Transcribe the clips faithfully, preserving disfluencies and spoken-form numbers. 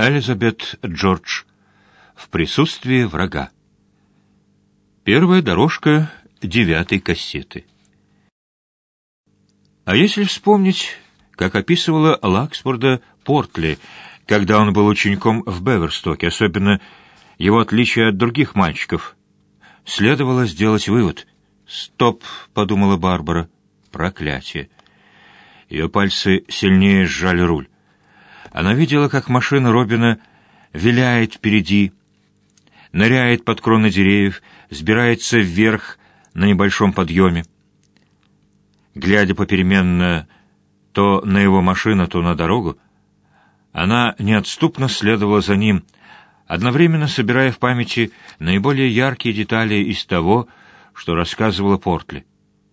Элизабет Джордж в присутствии врага. Первая дорожка девятой кассеты. А если вспомнить, как описывала Лаксфорда Портли, когда он был учеником в Беверстоке, особенно его отличие от других мальчиков, следовало сделать вывод. «Стоп», — подумала Барбара, — «проклятие». Ее пальцы сильнее сжали руль. Она видела, как машина Робина виляет впереди, ныряет под кроны деревьев, сбирается вверх на небольшом подъеме. Глядя попеременно то на его машину, то на дорогу, она неотступно следовала за ним, одновременно собирая в памяти наиболее яркие детали из того, что рассказывала Портли.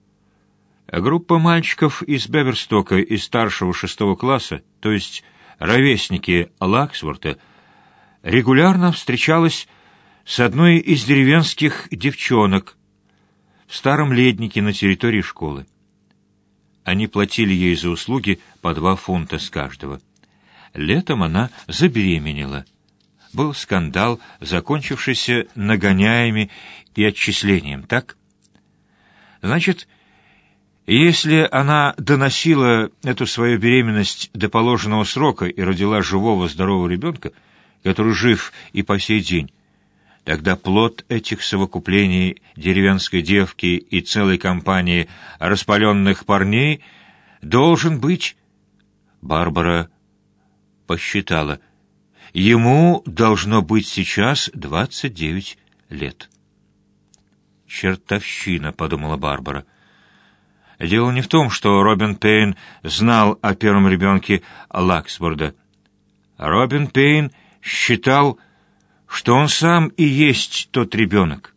А группа мальчиков из Беверстока из старшего шестого класса, то есть ровесники Лаксворта, регулярно встречалась с одной из деревенских девчонок в старом леднике на территории школы. Они платили ей за услуги по два фунта с каждого. Летом она забеременела. Был скандал, закончившийся нагоняями и отчислением, так? Значит, если она доносила эту свою беременность до положенного срока и родила живого здорового ребенка, который жив и по сей день, тогда плод этих совокуплений деревенской девки и целой компании распаленных парней должен быть... Барбара посчитала. Ему должно быть сейчас двадцать девять лет. «Чертовщина», — подумала Барбара. Дело не в том, что Робин Пейн знал о первом ребенке Лаксфорда. Робин Пейн считал, что он сам и есть тот ребенок.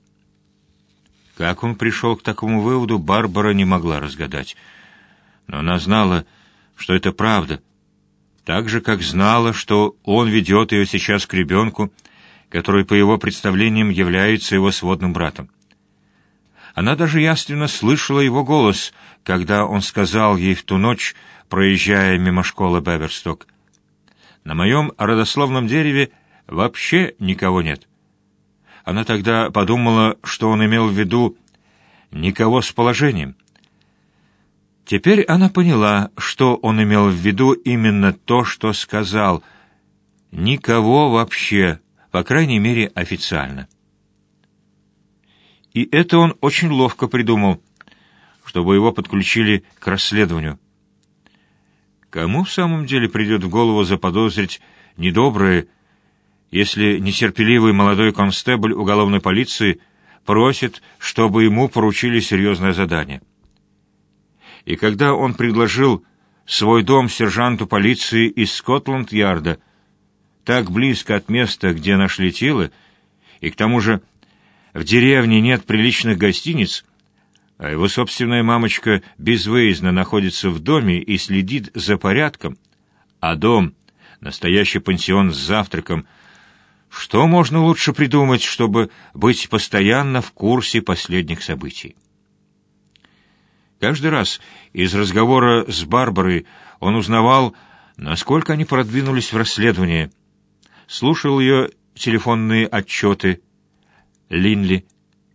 Как он пришел к такому выводу, Барбара не могла разгадать. Но она знала, что это правда, так же, как знала, что он ведет ее сейчас к ребенку, который, по его представлениям, является его сводным братом. Она даже явственно слышала его голос, когда он сказал ей в ту ночь, проезжая мимо школы Беверсток: «На моем родословном дереве вообще никого нет». Она тогда подумала, что он имел в виду «никого с положением». Теперь она поняла, что он имел в виду именно то, что сказал «никого вообще», по крайней мере, официально. И это он очень ловко придумал, чтобы его подключили к расследованию. Кому в самом деле придет в голову заподозрить недоброе, если нетерпеливый молодой констебль уголовной полиции просит, чтобы ему поручили серьезное задание? И когда он предложил свой дом сержанту полиции из Скотланд-Ярда, так близко от места, где нашли тело, и к тому же в деревне нет приличных гостиниц, а его собственная мамочка безвыездно находится в доме и следит за порядком, а дом — настоящий пансион с завтраком, что можно лучше придумать, чтобы быть постоянно в курсе последних событий? Каждый раз из разговора с Барбарой он узнавал, насколько они продвинулись в расследовании, слушал ее телефонные отчеты Линли.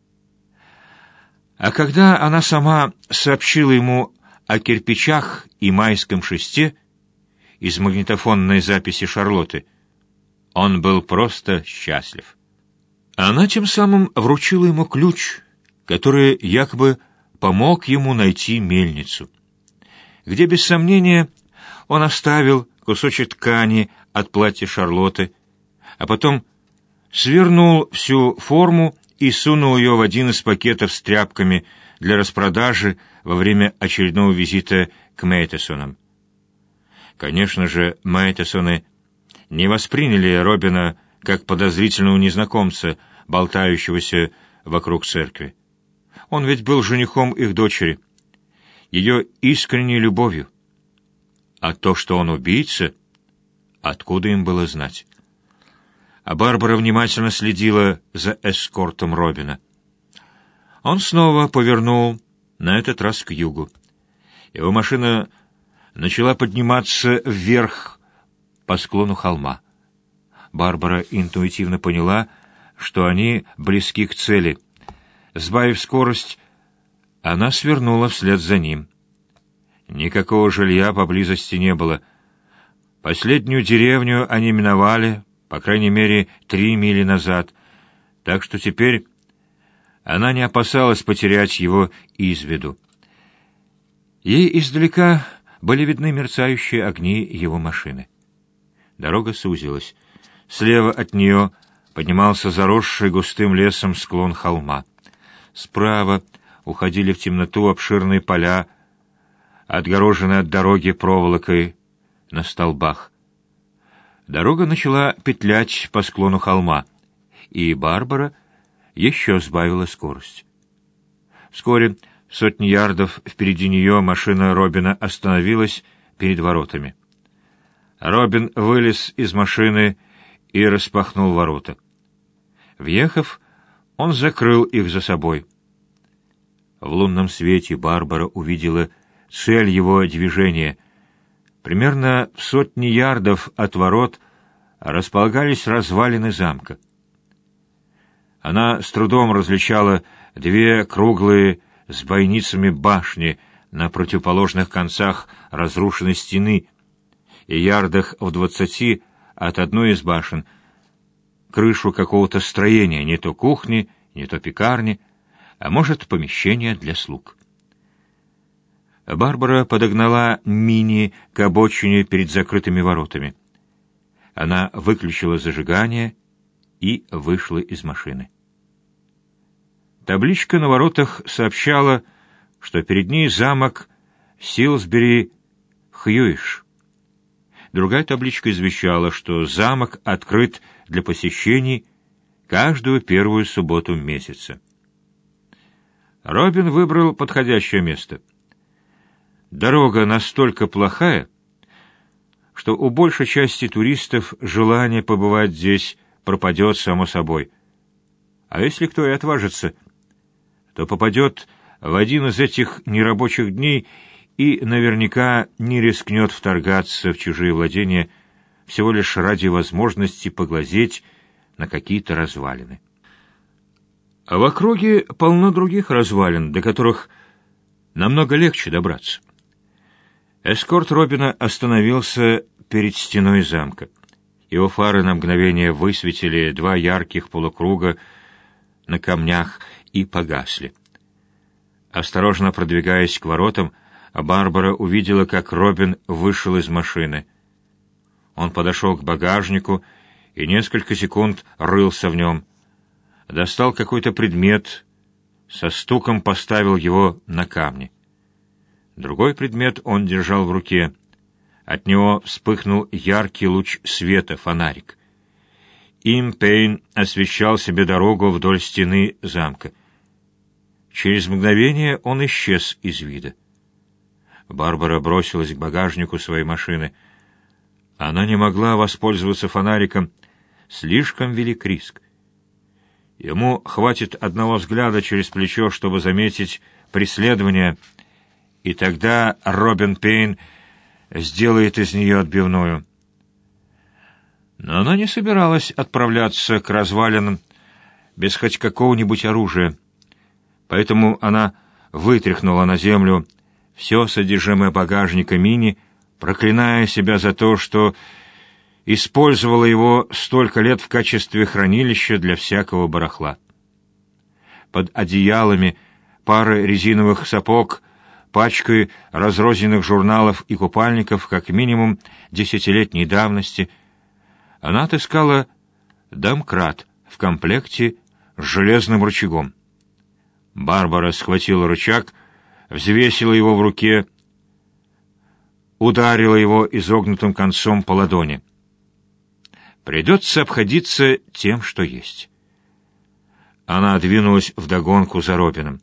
А когда она сама сообщила ему о кирпичах и майском шесте из магнитофонной записи Шарлотты, он был просто счастлив. Она тем самым вручила ему ключ, который якобы помог ему найти мельницу, где, без сомнения, он оставил кусочек ткани от платья Шарлотты, а потом свернул всю форму и сунул ее в один из пакетов с тряпками для распродажи во время очередного визита к Мэйтесонам. Конечно же, Мэйтесоны не восприняли Робина как подозрительного незнакомца, болтающегося вокруг церкви. Он ведь был женихом их дочери, ее искренней любовью. А то, что он убийца, откуда им было знать? А Барбара внимательно следила за эскортом Робина. Он снова повернул, на этот раз к югу. Его машина начала подниматься вверх по склону холма. Барбара интуитивно поняла, что они близки к цели. Сбавив скорость, она свернула вслед за ним. Никакого жилья поблизости не было. Последнюю деревню они миновали, по крайней мере, три мили назад, так что теперь она не опасалась потерять его из виду. Ей издалека были видны мерцающие огни его машины. Дорога сузилась. Слева от нее поднимался заросший густым лесом склон холма. Справа уходили в темноту обширные поля, отгороженные от дороги проволокой на столбах. Дорога начала петлять по склону холма, и Барбара еще сбавила скорость. Вскоре, сотни ярдов впереди нее, машина Робина остановилась перед воротами. Робин вылез из машины и распахнул ворота. Въехав, он закрыл их за собой. В лунном свете Барбара увидела цель его движения. Примерно в сотне ярдов от ворот располагались развалины замка. Она с трудом различала две круглые с бойницами башни на противоположных концах разрушенной стены и ярдах в двадцати от одной из башен крышу какого-то строения, не то кухни, не то пекарни, а может, помещение для слуг. Барбара подогнала Мини к обочине перед закрытыми воротами. Она выключила зажигание и вышла из машины. Табличка на воротах сообщала, что перед ней замок Силсбери-Хьюиш. Другая табличка извещала, что замок открыт для посещений каждую первую субботу месяца. Робин выбрал подходящее место. Дорога настолько плохая, что у большей части туристов желание побывать здесь пропадет само собой. А если кто и отважится, то попадет в один из этих нерабочих дней и наверняка не рискнет вторгаться в чужие владения всего лишь ради возможности поглазеть на какие-то развалины. А в округе полно других развалин, до которых намного легче добраться. Эскорт Робина остановился перед стеной замка. Его фары на мгновение высветили два ярких полукруга на камнях и погасли. Осторожно продвигаясь к воротам, Барбара увидела, как Робин вышел из машины. Он подошел к багажнику и несколько секунд рылся в нем. Достал какой-то предмет, со стуком поставил его на камни. Другой предмет он держал в руке. От него вспыхнул яркий луч света, фонарик. Им Пейн освещал себе дорогу вдоль стены замка. Через мгновение он исчез из вида. Барбара бросилась к багажнику своей машины. Она не могла воспользоваться фонариком. Слишком велик риск. Ему хватит одного взгляда через плечо, чтобы заметить преследование, и тогда Робин Пейн сделает из нее отбивную. Но она не собиралась отправляться к развалинам без хоть какого-нибудь оружия, поэтому она вытряхнула на землю все содержимое багажника Мини, проклиная себя за то, что использовала его столько лет в качестве хранилища для всякого барахла. Под одеялами, парой резиновых сапог, пачкой разрозненных журналов и купальников, как минимум десятилетней давности, она отыскала домкрат в комплекте с железным рычагом. Барбара схватила рычаг, взвесила его в руке, ударила его изогнутым концом по ладони. Придется обходиться тем, что есть. Она двинулась вдогонку за Робином.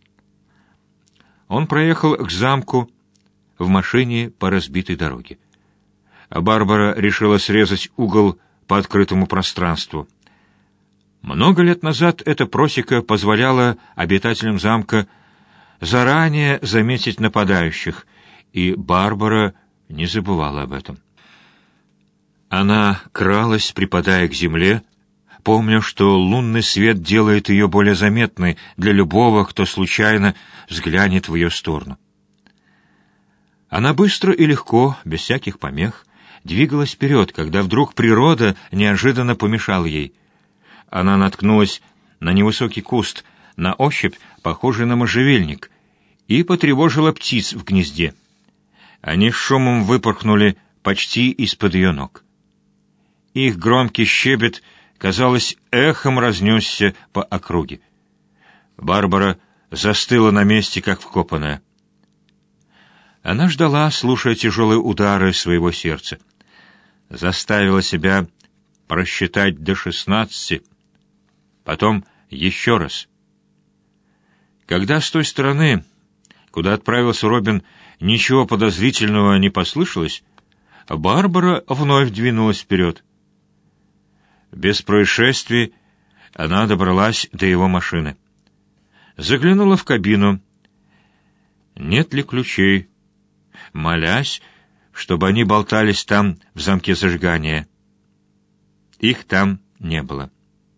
Он проехал к замку в машине по разбитой дороге. А Барбара решила срезать угол по открытому пространству. Много лет назад эта просека позволяла обитателям замка заранее заметить нападающих, и Барбара не забывала об этом. Она кралась, припадая к земле, помня, что лунный свет делает ее более заметной для любого, кто случайно взглянет в ее сторону. Она быстро и легко, без всяких помех, двигалась вперед, когда вдруг природа неожиданно помешала ей. Она наткнулась на невысокий куст, на ощупь похожий на можжевельник, и потревожила птиц в гнезде. Они с шумом выпорхнули почти из-под ее ног. Их громкий щебет, казалось, эхом разнесся по округе. Барбара застыла на месте, как вкопанная. Она ждала, слушая тяжелые удары своего сердца. Заставила себя просчитать до шестнадцати, потом еще раз. Когда с той стороны, куда отправился Робин, ничего подозрительного не послышалось, Барбара вновь двинулась вперед. Без происшествий она добралась до его машины. Заглянула в кабину. Нет ли ключей? Молясь, чтобы они болтались там в замке зажигания. Их там не было.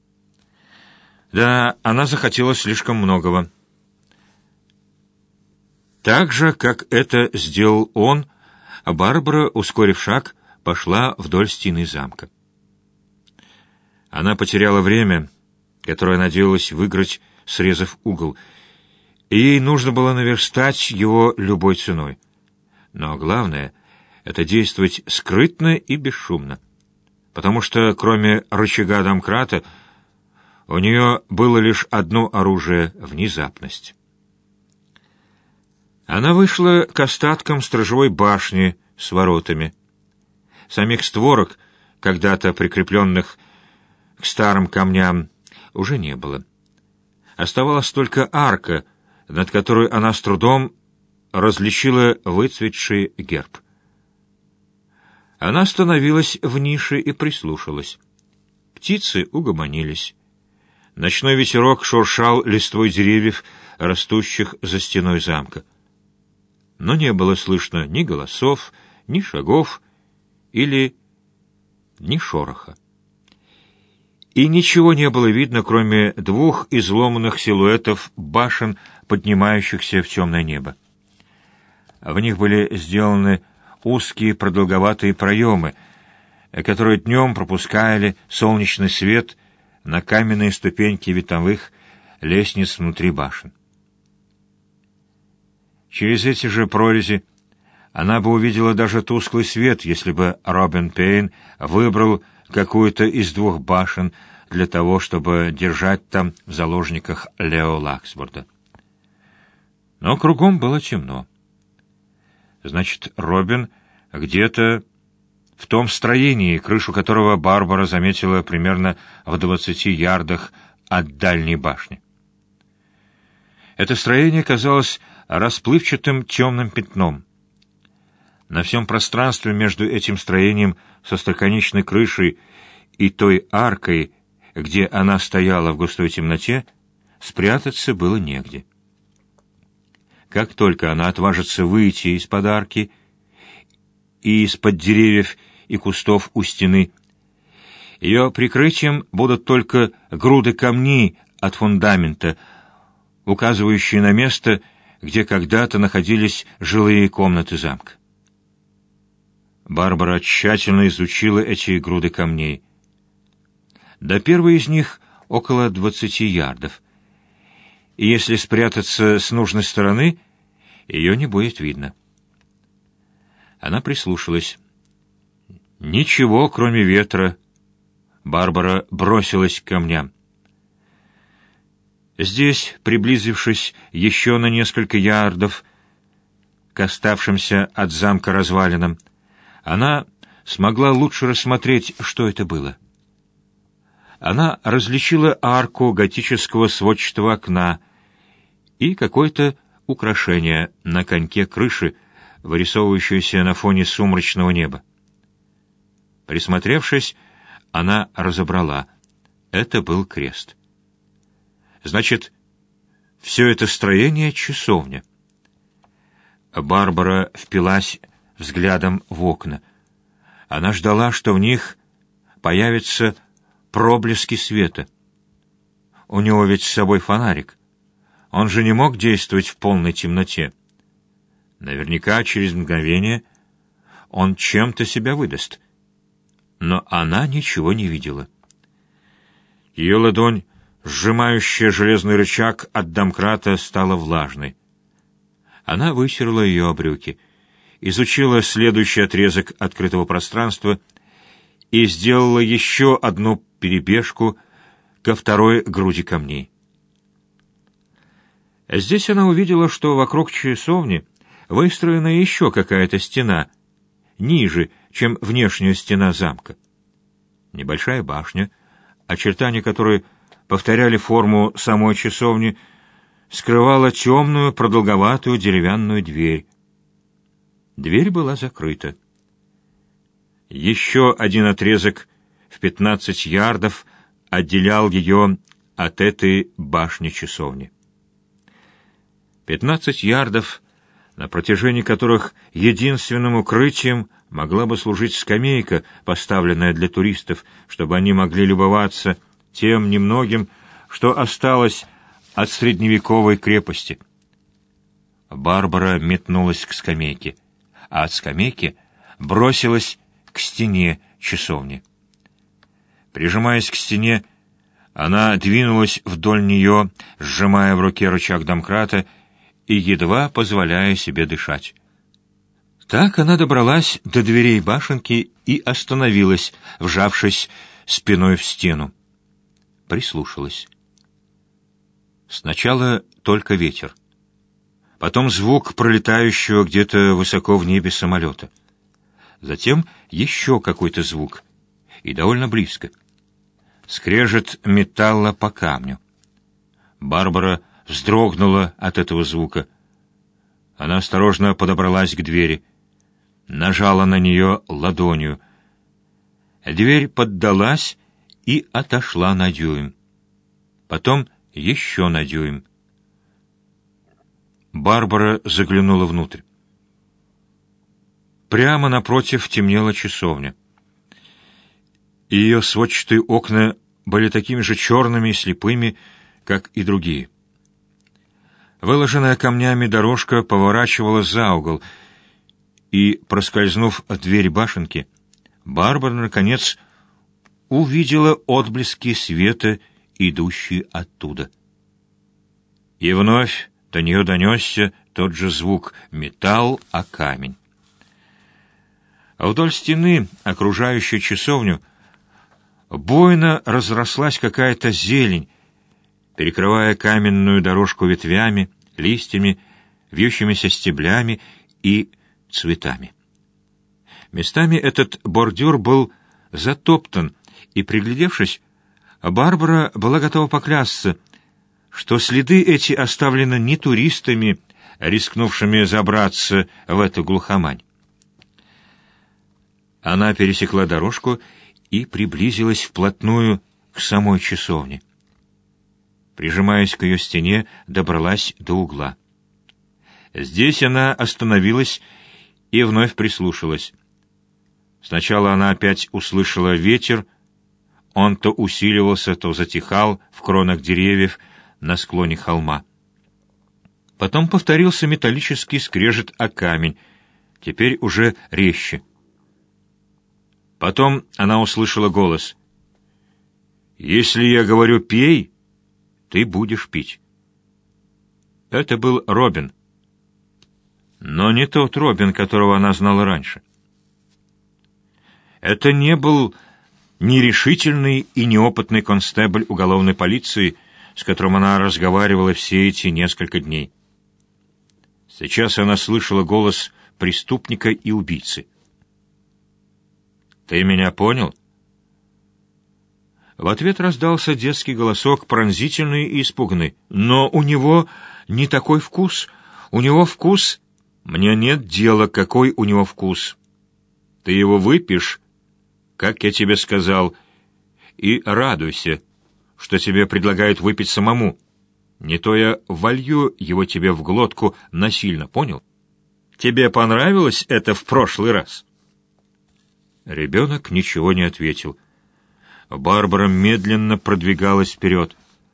Да, она захотела слишком многого. Так же, как это сделал он, Барбара, ускорив шаг, пошла вдоль стены замка. Она потеряла время, которое надеялась выиграть, срезав угол, и ей нужно было наверстать его любой ценой. Но главное — это действовать скрытно и бесшумно, потому что, кроме рычага домкрата, у нее было лишь одно оружие — внезапность. Она вышла к остаткам сторожевой башни с воротами. Самих створок, когда-то прикрепленных к старым камням, уже не было. Оставалась только арка, над которой она с трудом различила выцветший герб. Она остановилась в нише и прислушалась. Птицы угомонились. Ночной ветерок шуршал листвой деревьев, растущих за стеной замка. Но не было слышно ни голосов, ни шагов или ни шороха. И ничего не было видно, кроме двух изломанных силуэтов башен, поднимающихся в темное небо. В них были сделаны узкие продолговатые проемы, которые днем пропускали солнечный свет на каменные ступеньки винтовых лестниц внутри башен. Через эти же прорези она бы увидела даже тусклый свет, если бы Робин Пейн выбрал какую-то из двух башен для того, чтобы держать там в заложниках Лео Лаксфорда. Но кругом было темно. Значит, Робин где-то в том строении, крышу которого Барбара заметила примерно в двадцати ярдах от дальней башни. Это строение казалось расплывчатым темным пятном. На всем пространстве между этим строением со строконечной крышей и той аркой, где она стояла в густой темноте, спрятаться было негде. Как только она отважится выйти из-под арки и из-под деревьев и кустов у стены, ее прикрытием будут только груды камней от фундамента, указывающие на место, где когда-то находились жилые комнаты замка. Барбара тщательно изучила эти груды камней. До первой из них около двадцати ярдов, и если спрятаться с нужной стороны, ее не будет видно. Она прислушалась. Ничего, кроме ветра. Барбара бросилась к камням. Здесь, приблизившись еще на несколько ярдов к оставшимся от замка развалинам, она смогла лучше рассмотреть, что это было. Она различила арку готического сводчатого окна и какое-то украшение на коньке крыши, вырисовывающееся на фоне сумрачного неба. Присмотревшись, она разобрала — это был крест. Значит, все это строение — часовня. Барбара впилась взглядом в окна. Она ждала, что в них появятся проблески света. У него ведь с собой фонарик. Он же не мог действовать в полной темноте. Наверняка через мгновение он чем-то себя выдаст. Но она ничего не видела. Ее ладонь, сжимающая железный рычаг от домкрата, стала влажной. Она вытерла ее о брюки, изучила следующий отрезок открытого пространства и сделала еще одну перебежку ко второй груди камней. Здесь она увидела, что вокруг часовни выстроена еще какая-то стена, ниже, чем внешняя стена замка. Небольшая башня, очертания которой повторяли форму самой часовни, скрывала темную продолговатую деревянную дверь. Дверь была закрыта. Еще один отрезок в пятнадцать ярдов отделял ее от этой башни-часовни. Пятнадцать ярдов, на протяжении которых единственным укрытием могла бы служить скамейка, поставленная для туристов, чтобы они могли любоваться тем немногим, что осталось от средневековой крепости. Барбара метнулась к скамейке, а от скамейки бросилась к стене часовни. Прижимаясь к стене, она двинулась вдоль нее, сжимая в руке рычаг домкрата и едва позволяя себе дышать. Так она добралась до дверей башенки и остановилась, вжавшись спиной в стену. Прислушалась. Сначала только ветер. Потом звук пролетающего где-то высоко в небе самолета. Затем еще какой-то звук, и довольно близко. Скрежет металла по камню. Барбара вздрогнула от этого звука. Она осторожно подобралась к двери, нажала на нее ладонью. Дверь поддалась и отошла на дюйм. Потом еще на дюйм. Барбара заглянула внутрь. Прямо напротив темнела часовня. Ее сводчатые окна были такими же черными и слепыми, как и другие. Выложенная камнями дорожка поворачивала за угол, и, проскользнув от двери башенки, Барбара, наконец, увидела отблески света, идущие оттуда. И вновь до нее донесся тот же звук — металл о камень. А вдоль стены, окружающей часовню, буйно разрослась какая-то зелень, перекрывая каменную дорожку ветвями, листьями, вьющимися стеблями и цветами. Местами этот бордюр был затоптан, и, приглядевшись, Барбара была готова поклясться, что следы эти оставлены не туристами, рискнувшими забраться в эту глухомань. Она пересекла дорожку и приблизилась вплотную к самой часовне. Прижимаясь к ее стене, добралась до угла. Здесь она остановилась и вновь прислушалась. Сначала она опять услышала ветер, он то усиливался, то затихал в кронах деревьев на склоне холма. Потом повторился металлический скрежет о камень, теперь уже резче. Потом она услышала голос. «Если я говорю «пей», ты будешь пить». Это был Робин. Но не тот Робин, которого она знала раньше. Это не был нерешительный и неопытный констебль уголовной полиции, с которым она разговаривала все эти несколько дней. Сейчас она слышала голос преступника и убийцы. «Ты меня понял?» В ответ раздался детский голосок, пронзительный и испуганный. «Но у него не такой вкус. У него вкус...» «Мне нет дела, какой у него вкус. Ты его выпьешь, как я тебе сказал, и радуйся, что тебе предлагают выпить самому. Не то я волью его тебе в глотку насильно, понял? Тебе понравилось это в прошлый раз?» Ребенок ничего не ответил. Барбара медленно продвигалась вперед.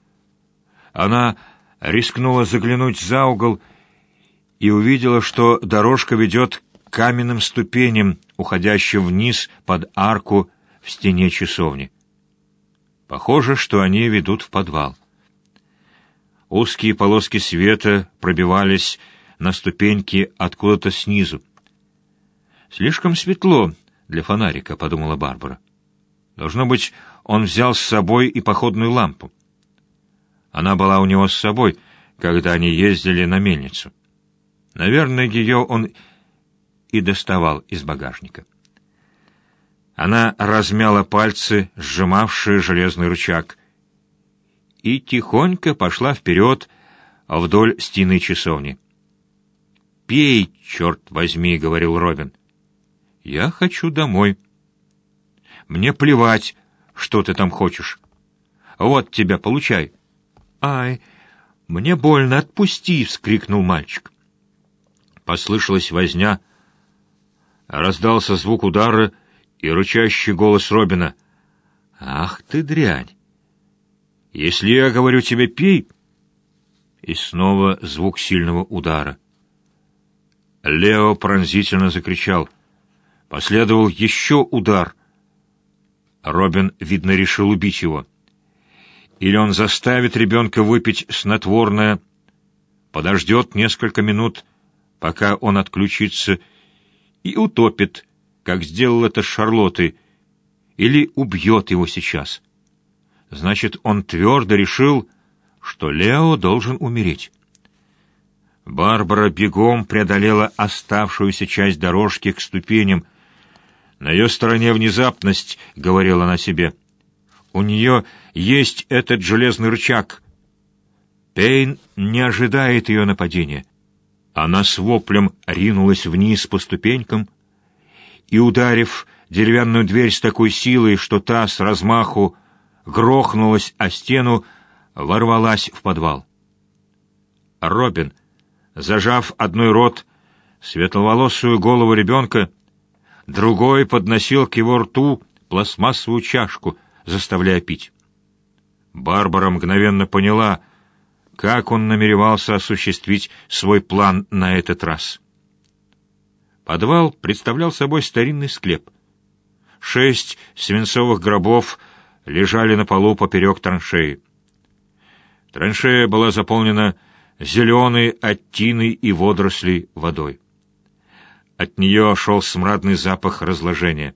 Она рискнула заглянуть за угол и увидела, что дорожка ведет к каменным ступеням, уходящим вниз под арку в стене часовни. Похоже, что они ведут в подвал. Узкие полоски света пробивались на ступеньки откуда-то снизу. «Слишком светло для фонарика», — подумала Барбара. «Должно быть, он взял с собой и походную лампу. Она была у него с собой, когда они ездили на мельницу. Наверное, ее он и доставал из багажника». Она размяла пальцы, сжимавшие железный рычаг, и тихонько пошла вперед вдоль стены часовни. «Пей, черт возьми», — говорил Робин. «Я хочу домой». «Мне плевать, что ты там хочешь. Вот тебя, получай». «Ай, мне больно, отпусти!» — вскрикнул мальчик. Послышалась возня, раздался звук удара и рычащий голос Робина. «Ах ты дрянь! Если я говорю тебе пей...» И снова звук сильного удара. Лео пронзительно закричал. Последовал еще удар. Робин, видно, решил убить его. Или он заставит ребенка выпить снотворное, подождет несколько минут, пока он отключится, и утопит, как сделал это с Шарлоттой, или убьет его сейчас. Значит, он твердо решил, что Лео должен умереть. Барбара бегом преодолела оставшуюся часть дорожки к ступеням. На ее стороне внезапность, — говорила она себе. У нее есть этот железный рычаг. Пейн не ожидает ее нападения. Она с воплем ринулась вниз по ступенькам и, ударив деревянную дверь с такой силой, что та с размаху грохнулась о стену, ворвалась в подвал. Робин, зажав одной рот светловолосую голову ребенка, другой подносил к его рту пластмассовую чашку, заставляя пить. Барбара мгновенно поняла, как он намеревался осуществить свой план на этот раз. Подвал представлял собой старинный склеп. Шесть свинцовых гробов лежали на полу поперек траншеи. Траншея была заполнена зеленой от тины и водорослей водой. От нее шел смрадный запах разложения.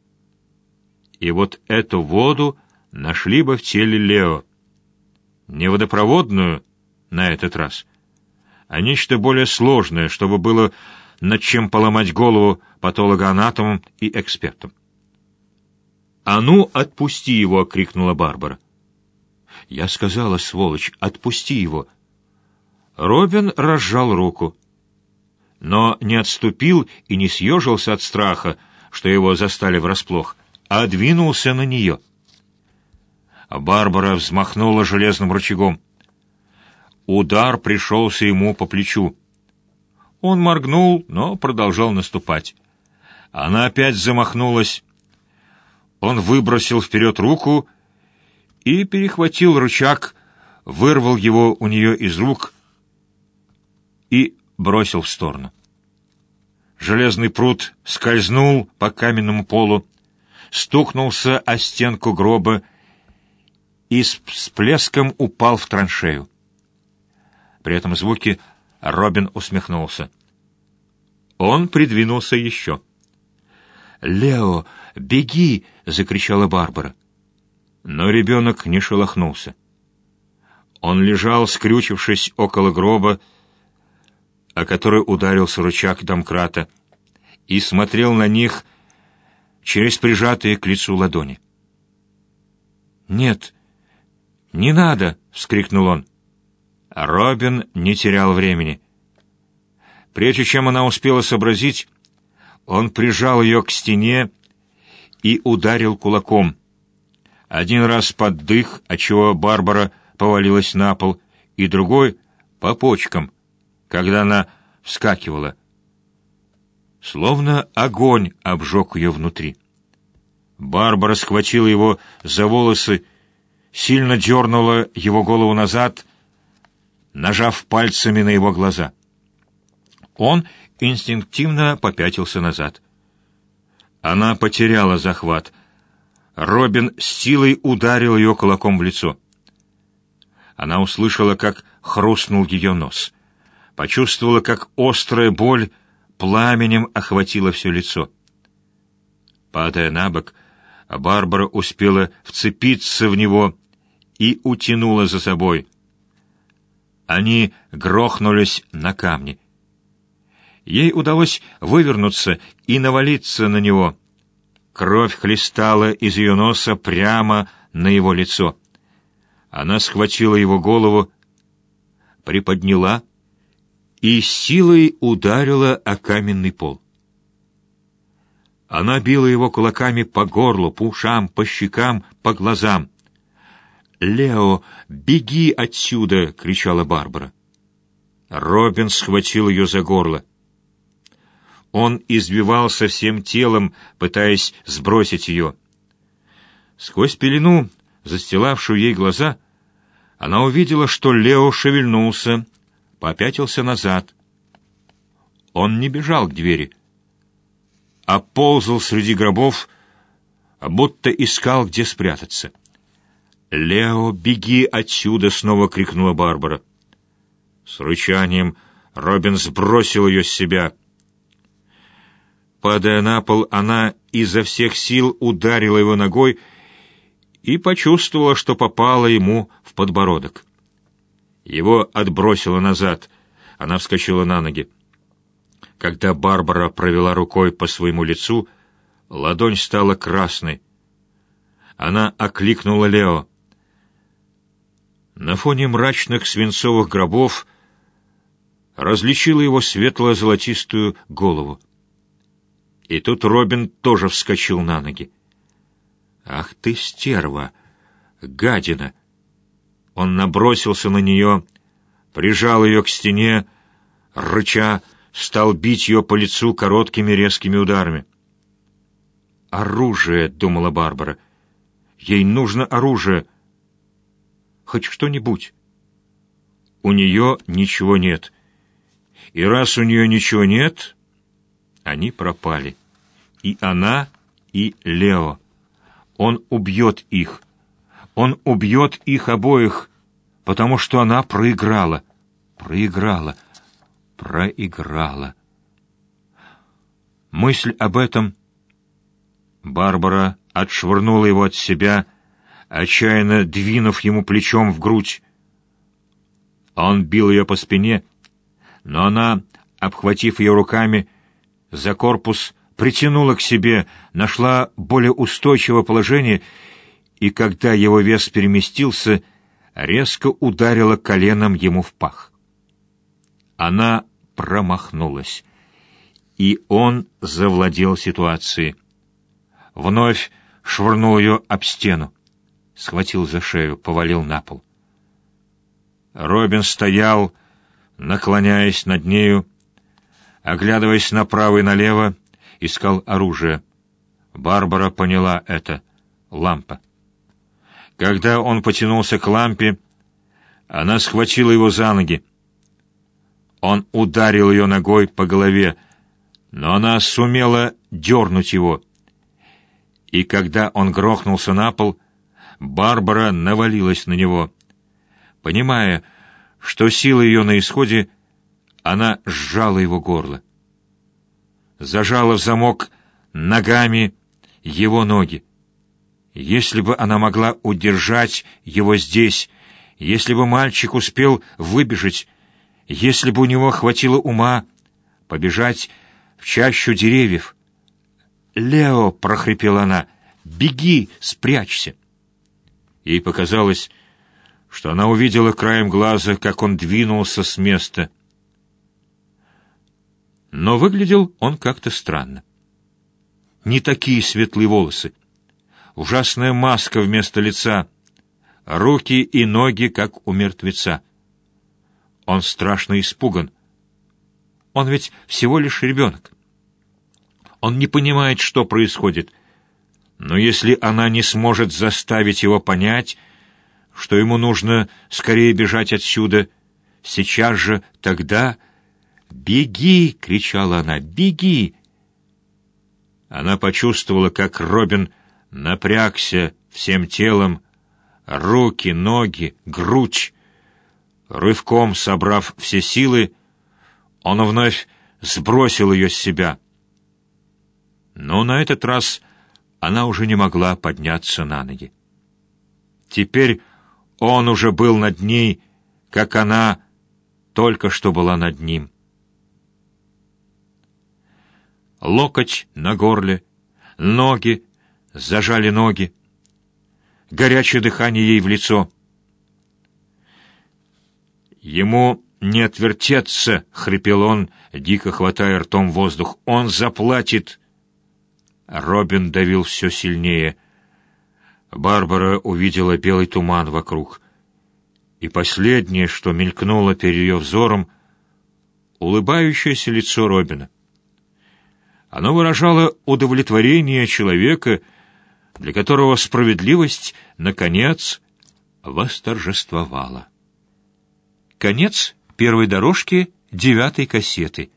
И вот эту воду нашли бы в теле Лео. Не водопроводную на этот раз, а нечто более сложное, чтобы было над чем поломать голову патологоанатомам и экспертам. «А ну, отпусти его!» — крикнула Барбара. «Я сказала, сволочь, отпусти его!» Робин разжал руку, но не отступил и не съежился от страха, что его застали врасплох, а двинулся на нее. Барбара взмахнула железным рычагом. Удар пришелся ему по плечу. Он моргнул, но продолжал наступать. Она опять замахнулась. Он выбросил вперед руку и перехватил рычаг, вырвал его у нее из рук и бросил в сторону. Железный прут скользнул по каменному полу, стукнулся о стенку гроба и с всплеском упал в траншею. При этом звуке Робин усмехнулся. Он придвинулся еще. «Лео, беги!» — закричала Барбара. Но ребенок не шелохнулся. Он лежал, скрючившись около гроба, о который ударился рычаг домкрата, и смотрел на них через прижатые к лицу ладони. «Нет, не надо!» — вскрикнул он. Робин не терял времени. Прежде чем она успела сообразить, он прижал ее к стене и ударил кулаком. Один раз под дых, отчего Барбара повалилась на пол, и другой — по почкам, когда она вскакивала. Словно огонь обжег ее внутри. Барбара схватила его за волосы, сильно дернула его голову назад, нажав пальцами на его глаза. Он инстинктивно попятился назад. Она потеряла захват. Робин с силой ударил ее кулаком в лицо. Она услышала, как хрустнул ее нос. Почувствовала, как острая боль пламенем охватила все лицо. Падая на бок, Барбара успела вцепиться в него и утянула за собой. Они грохнулись на камни. Ей удалось вывернуться и навалиться на него. Кровь хлестала из ее носа прямо на его лицо. Она схватила его голову, приподняла и силой ударила о каменный пол. Она била его кулаками по горлу, по ушам, по щекам, по глазам. «Лео, беги отсюда!» — кричала Барбара. Робин схватил ее за горло. Он извивался всем телом, пытаясь сбросить ее. Сквозь пелену, застилавшую ей глаза, она увидела, что Лео шевельнулся, попятился назад. Он не бежал к двери, а ползал среди гробов, будто искал, где спрятаться. «Лео, беги отсюда!» — снова крикнула Барбара. С рычанием Робин сбросил ее с себя. Падая на пол, она изо всех сил ударила его ногой и почувствовала, что попала ему в подбородок. Его отбросило назад. Она вскочила на ноги. Когда Барбара провела рукой по своему лицу, ладонь стала красной. Она окликнула Лео. На фоне мрачных свинцовых гробов различила его светло-золотистую голову. И тут Робин тоже вскочил на ноги. «Ах ты, стерва! Гадина!» Он набросился на нее, прижал ее к стене, рыча, стал бить ее по лицу короткими резкими ударами. «Оружие!» — думала Барбара. «Ей нужно оружие! Хоть что-нибудь!» У нее ничего нет. И раз у нее ничего нет, они пропали. И она, и Лео. Он убьет их. Он убьет их обоих, потому что она проиграла. Проиграла. Проиграла. Мысль об этом... Барбара отшвырнула его от себя, отчаянно двинув ему плечом в грудь. Он бил ее по спине, но она, обхватив ее руками за корпус, притянула к себе, нашла более устойчивое положение, и когда его вес переместился, резко ударила коленом ему в пах. Она промахнулась, и он завладел ситуацией. Вновь швырнул ее об стену, схватил за шею, повалил на пол. Робин стоял, наклоняясь над нею, оглядываясь направо и налево, искал оружие. Барбара поняла это. Лампа. Когда он потянулся к лампе, она схватила его за ноги. Он ударил ее ногой по голове, но она сумела дернуть его. И когда он грохнулся на пол, Барбара навалилась на него. Понимая, что сила ее на исходе, она сжала его горло. Зажала в замок ногами его ноги. Если бы она могла удержать его здесь, если бы мальчик успел выбежать, если бы у него хватило ума побежать в чащу деревьев. «Лео!» — прохрипела она. «Беги, спрячься!» Ей показалось, что она увидела краем глаза, как он двинулся с места. Но выглядел он как-то странно. Не такие светлые волосы, ужасная маска вместо лица, руки и ноги, как у мертвеца. Он страшно испуган. Он ведь всего лишь ребенок. Он не понимает, что происходит. Но если она не сможет заставить его понять, что ему нужно скорее бежать отсюда, сейчас же, тогда... «Беги!» — кричала она. «Беги!» Она почувствовала, как Робин напрягся всем телом, руки, ноги, грудь. Рывком собрав все силы, он вновь сбросил ее с себя. Но на этот раз она уже не могла подняться на ноги. Теперь он уже был над ней, как она только что была над ним. Локоть на горле, ноги, зажали ноги, горячее дыхание ей в лицо. «Ему не отвертеться!» — хрипел он, дико хватая ртом воздух. «Он заплатит!» Робин давил все сильнее. Барбара увидела белый туман вокруг. И последнее, что мелькнуло перед ее взором, улыбающееся лицо Робина. Оно выражало удовлетворение человека, для которого справедливость, наконец, восторжествовала. Конец первой дорожки девятой кассеты.